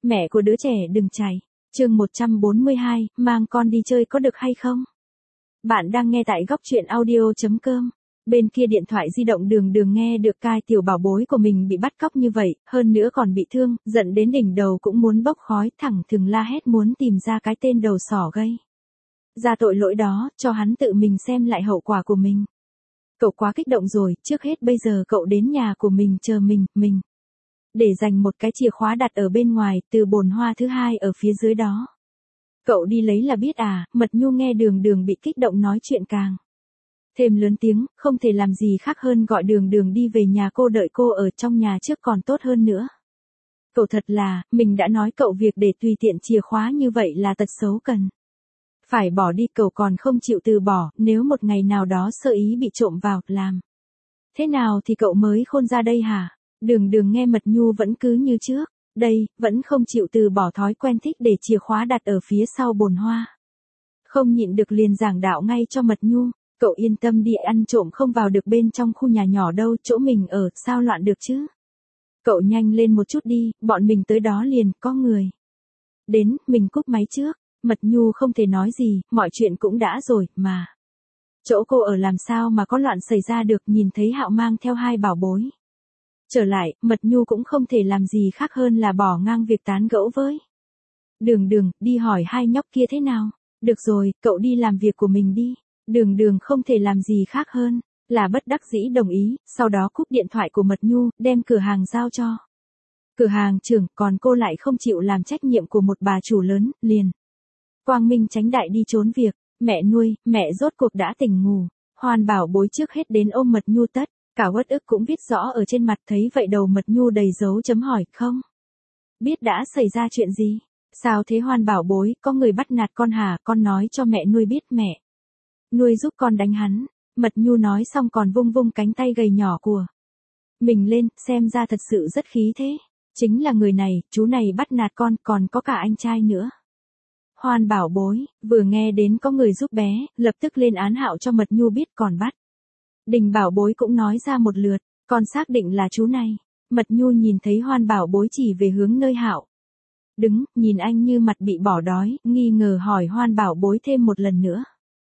Mẹ của đứa trẻ đừng chạy. Chương 142, mang con đi chơi có được hay không? Bạn đang nghe tại góc truyện audio.com. Bên kia điện thoại di động Đường Đường nghe được cai tiểu bảo bối của mình bị bắt cóc như vậy, hơn nữa còn bị thương, giận đến đỉnh đầu cũng muốn bốc khói, thẳng thừng la hét muốn tìm ra cái tên đầu sỏ gây ra tội lỗi đó, cho hắn tự mình xem lại hậu quả của mình. Cậu quá kích động rồi, trước hết bây giờ cậu đến nhà của mình chờ mình. Để dành một cái chìa khóa đặt ở bên ngoài, từ bồn hoa thứ hai ở phía dưới đó. Cậu đi lấy là biết à, Mật Nhu nghe Đường Đường bị kích động nói chuyện càng thêm lớn tiếng, không thể làm gì khác hơn gọi Đường Đường đi về nhà cô đợi cô ở trong nhà trước còn tốt hơn nữa. Cậu thật là, mình đã nói cậu việc để tùy tiện chìa khóa như vậy là tật xấu cần phải bỏ đi, cậu còn không chịu từ bỏ, nếu một ngày nào đó sơ ý bị trộm vào, làm thế nào thì cậu mới khôn ra đây hả? Đường Đường nghe Mật Nhu vẫn cứ như trước, đây, vẫn không chịu từ bỏ thói quen thích để chìa khóa đặt ở phía sau bồn hoa. Không nhịn được liền giảng đạo ngay cho Mật Nhu, cậu yên tâm đi, ăn trộm không vào được bên trong khu nhà nhỏ đâu, chỗ mình ở, sao loạn được chứ? Cậu nhanh lên một chút đi, bọn mình tới đó liền, có người đến, mình cúp máy trước. Mật Nhu không thể nói gì, mọi chuyện cũng đã rồi, mà chỗ cô ở làm sao mà có loạn xảy ra được, nhìn thấy Hạo mang theo hai bảo bối trở lại, Mật Nhu cũng không thể làm gì khác hơn là bỏ ngang việc tán gẫu với Đường Đường, đi hỏi hai nhóc kia thế nào. Được rồi, cậu đi làm việc của mình đi. Đường Đường không thể làm gì khác hơn là bất đắc dĩ đồng ý, sau đó cúp điện thoại của Mật Nhu, đem cửa hàng giao cho cửa hàng trưởng, còn cô lại không chịu làm trách nhiệm của một bà chủ lớn, liền quang minh chánh đại đi trốn việc. Mẹ nuôi, mẹ rốt cuộc đã tỉnh ngủ. Hoan bảo bối trước hết đến ôm Mật Nhu, tất cả uất ức cũng viết rõ ở trên mặt, thấy vậy đầu Mật Nhu đầy dấu chấm hỏi, không biết đã xảy ra chuyện gì. Sao thế Hoan bảo bối, có người bắt nạt con hả? Con nói cho mẹ nuôi biết, mẹ nuôi giúp con đánh hắn. Mật Nhu nói xong còn vung vung cánh tay gầy nhỏ của mình lên, xem ra thật sự rất khí thế. Chính là người này, chú này bắt nạt con, còn có cả anh trai nữa. Hoan bảo bối, vừa nghe đến có người giúp bé, lập tức lên án Hạo cho Mật Nhu biết, còn bắt Đình bảo bối cũng nói ra một lượt, con xác định là chú này. Mật Nhu nhìn thấy Hoan bảo bối chỉ về hướng nơi Hạo đứng, nhìn anh như mặt bị bỏ đói, nghi ngờ hỏi Hoan bảo bối thêm một lần nữa.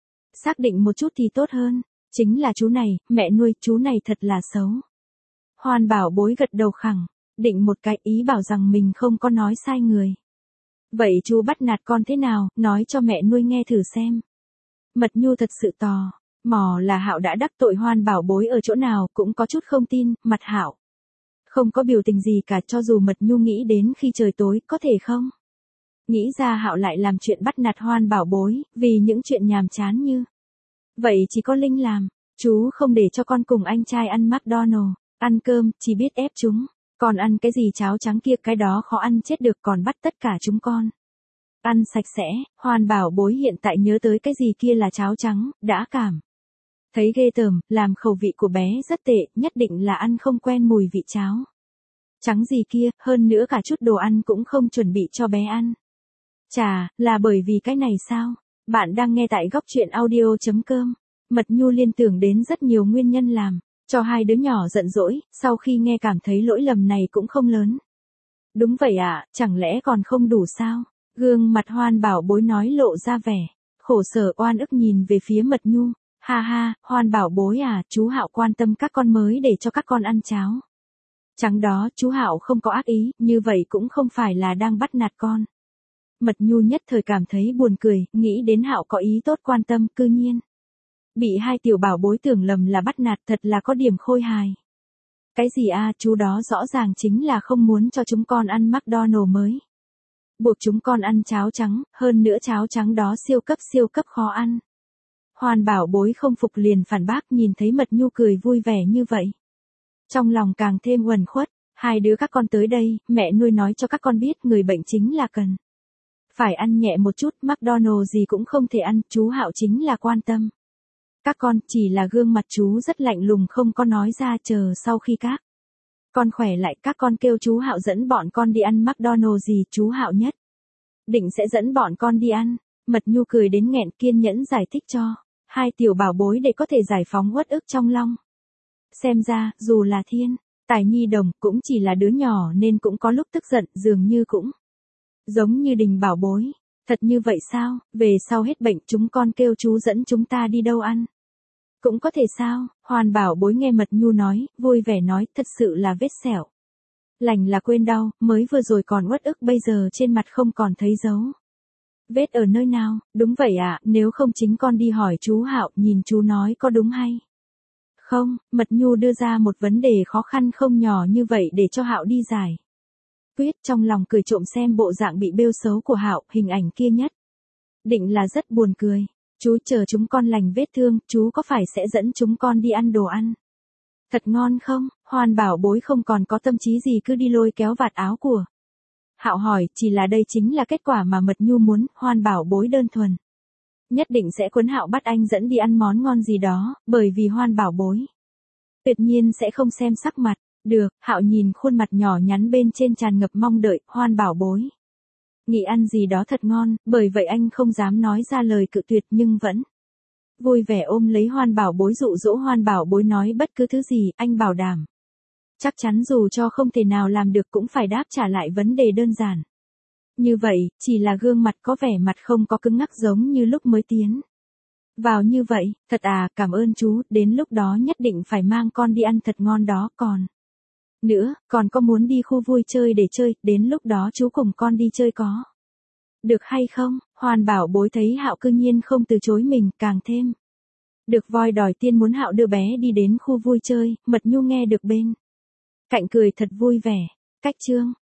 Xác định một chút thì tốt hơn, chính là chú này, mẹ nuôi, chú này thật là xấu. Hoan bảo bối gật đầu khẳng định một cái, ý bảo rằng mình không có nói sai người. Vậy chú bắt nạt con thế nào, nói cho mẹ nuôi nghe thử xem. Mật Nhu thật sự tò mò là Hạo đã đắc tội Hoan bảo bối ở chỗ nào, cũng có chút không tin, mặt Hạo không có biểu tình gì cả, cho dù Mật Nhu nghĩ đến khi trời tối, có thể không nghĩ ra Hạo lại làm chuyện bắt nạt Hoan bảo bối, vì những chuyện nhàm chán như vậy chỉ có Linh làm. Chú không để cho con cùng anh trai ăn McDonald, ăn cơm, chỉ biết ép chúng. Còn ăn cái gì cháo trắng kia, cái đó khó ăn chết được, còn bắt tất cả chúng con ăn sạch sẽ. Hoan bảo bối hiện tại nhớ tới cái gì kia là cháo trắng, đã cảm thấy ghê tởm, làm khẩu vị của bé rất tệ, nhất định là ăn không quen mùi vị cháo trắng gì kia, hơn nữa cả chút đồ ăn cũng không chuẩn bị cho bé ăn. Chà, là bởi vì cái này sao? Bạn đang nghe tại góc truyện audio.com. Mật Nhu liên tưởng đến rất nhiều nguyên nhân làm cho hai đứa nhỏ giận dỗi, sau khi nghe cảm thấy lỗi lầm này cũng không lớn. Đúng vậy ạ, chẳng lẽ còn không đủ sao? Gương mặt Hoan bảo bối nói lộ ra vẻ khổ sở oan ức nhìn về phía Mật Nhu. Ha ha, Hoan bảo bối à, chú Hạo quan tâm các con mới để cho các con ăn cháo trắng đó, chú Hạo không có ác ý, như vậy cũng không phải là đang bắt nạt con. Mật Nhu nhất thời cảm thấy buồn cười, nghĩ đến Hạo có ý tốt quan tâm, cư nhiên bị hai tiểu bảo bối tưởng lầm là bắt nạt, thật là có điểm khôi hài. Cái gì a, chú đó rõ ràng chính là không muốn cho chúng con ăn McDonald mới buộc chúng con ăn cháo trắng, hơn nữa cháo trắng đó siêu cấp khó ăn. Hoan bảo bối không phục liền phản bác, nhìn thấy Mật Nhu cười vui vẻ như vậy, trong lòng càng thêm uẩn khuất. Hai đứa các con tới đây, mẹ nuôi nói cho các con biết, người bệnh chính là cần phải ăn nhẹ một chút, McDonald gì cũng không thể ăn, chú Hạo chính là quan tâm các con, chỉ là gương mặt chú rất lạnh lùng không có nói ra, chờ sau khi các con khỏe lại, các con kêu chú Hạo dẫn bọn con đi ăn McDonald gì, chú Hạo nhất định sẽ dẫn bọn con đi ăn. Mật Nhu cười đến nghẹn, kiên nhẫn giải thích cho hai tiểu bảo bối để có thể giải phóng uất ức trong lòng. Xem ra, dù là thiên tài nhi đồng, cũng chỉ là đứa nhỏ nên cũng có lúc tức giận, dường như cũng Giống như Đình bảo bối. Thật như vậy sao, về sau hết bệnh chúng con kêu chú dẫn chúng ta đi đâu ăn. Cũng có thể sao, Hoàn bảo bối nghe Mật Nhu nói, vui vẻ nói, thật sự là vết sẹo. Lành là quên đau, mới vừa rồi còn uất ức bây giờ trên mặt không còn thấy dấu. Vết ở nơi nào, đúng vậy ạ, nếu không chính con đi hỏi chú Hạo, nhìn chú nói có đúng hay. Không, Mật Nhu đưa ra một vấn đề khó khăn không nhỏ như vậy để cho Hạo đi giải. Quyết trong lòng cười trộm xem bộ dạng bị bêu xấu của Hạo, hình ảnh kia nhất. Định là rất buồn cười. Chú chờ chúng con lành vết thương, chú có phải sẽ dẫn chúng con đi ăn đồ ăn? Thật ngon không? Hoàn bảo bối không còn có tâm trí gì cứ đi lôi kéo vạt áo của Hạo hỏi, chỉ là đây chính là kết quả mà Mật Nhu muốn, Hoàn bảo bối đơn thuần. Nhất định sẽ cuốn Hạo bắt anh dẫn đi ăn món ngon gì đó, bởi vì Hoàn bảo bối tuyệt nhiên sẽ không xem sắc mặt. Được, Hạo nhìn khuôn mặt nhỏ nhắn bên trên tràn ngập mong đợi, Hoàn bảo bối nghĩ ăn gì đó thật ngon, bởi vậy anh không dám nói ra lời cự tuyệt nhưng vẫn vui vẻ ôm lấy Hoàn bảo bối dụ dỗ Hoàn bảo bối nói bất cứ thứ gì, anh bảo đảm. Chắc chắn dù cho không thể nào làm được cũng phải đáp trả lại vấn đề đơn giản. Như vậy, chỉ là gương mặt có vẻ mặt không có cứng ngắc giống như lúc mới tiến vào như vậy, thật à, cảm ơn chú, đến lúc đó nhất định phải mang con đi ăn thật ngon đó, còn nữa, còn có muốn đi khu vui chơi để chơi, đến lúc đó chú cùng con đi chơi có được hay không? Hoàn bảo bối thấy Hạo cư nhiên không từ chối mình, càng thêm được voi đòi tiên muốn Hạo đưa bé đi đến khu vui chơi, Mật Nhu nghe được bên cạnh cười thật vui vẻ. Cách chương